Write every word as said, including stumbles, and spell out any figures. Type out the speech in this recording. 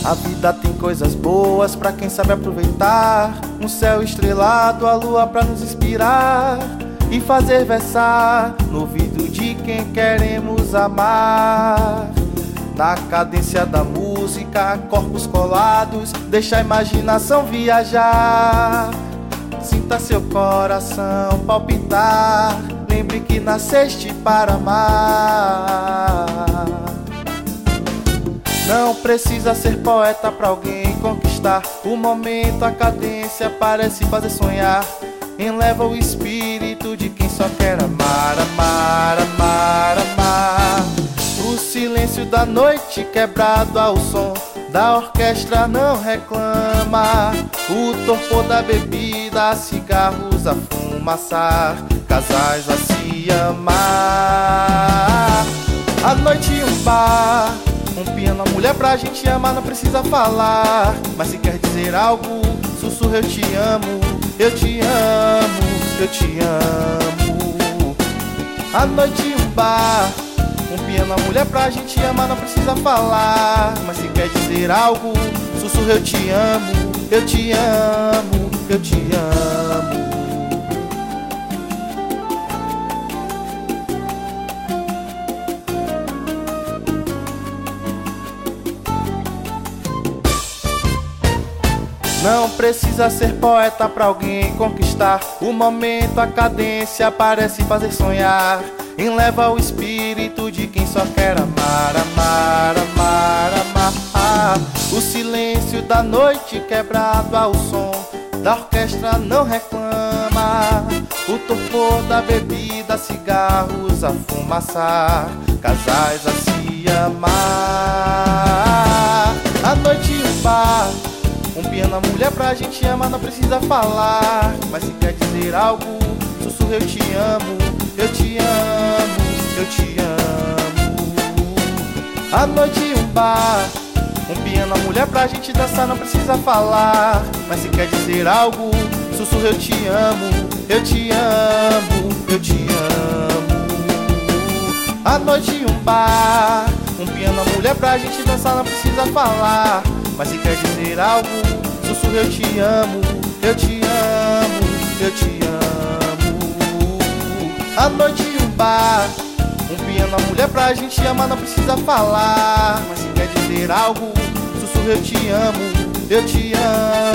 A vida tem coisas boas pra quem sabe aproveitar. Um céu estrelado, a lua pra nos inspirar e fazer versar no ouvido de quem queremos amar. Na cadência da música, corpos colados, deixa a imaginação viajar. Sinta seu coração palpitar, lembre que nasceste para amar. Não precisa ser poeta pra alguém conquistar. O momento, a cadência parece fazer sonhar. Enleva o espírito de quem só quer amar, amar, amar, amar. O silêncio da noite quebrado ao som da orquestra não reclama. O torpor da bebida, cigarros a fumaçar, casais a se amar. A noite um bar, um piano, a mulher pra gente amar não precisa falar. Mas se quer dizer algo, sussurra eu te amo, eu te amo, eu te amo. A noite um bar, um piano, a mulher pra gente amar não precisa falar. Mas se quer dizer algo, sussurra eu te amo, eu te amo, eu te amo. Não precisa ser poeta pra alguém conquistar. O momento, a cadência parece fazer sonhar. Enleva o espírito de quem só quer amar, amar, amar, amar. O silêncio da noite quebrado ao som da orquestra não reclama. O torpor da bebida, cigarros a fumaçar, casais a se amar. A noite um bar, um piano, a mulher pra gente amar não precisa falar. Mas se quer dizer algo, sussurra eu te amo, eu te amo, eu te amo. A noite um bar, um piano, a mulher pra gente dançar não precisa falar. Mas se quer dizer algo, sussurra eu te amo, eu te amo, eu te amo. A noite um bar, um piano, a mulher pra gente dançar não precisa falar. Mas se quer dizer algo, sussurra eu te amo, eu te amo, eu te amo. A noite um bar, um piano, a mulher pra gente amar não precisa falar. Mas se quer dizer algo, sussurra eu te amo, eu te amo.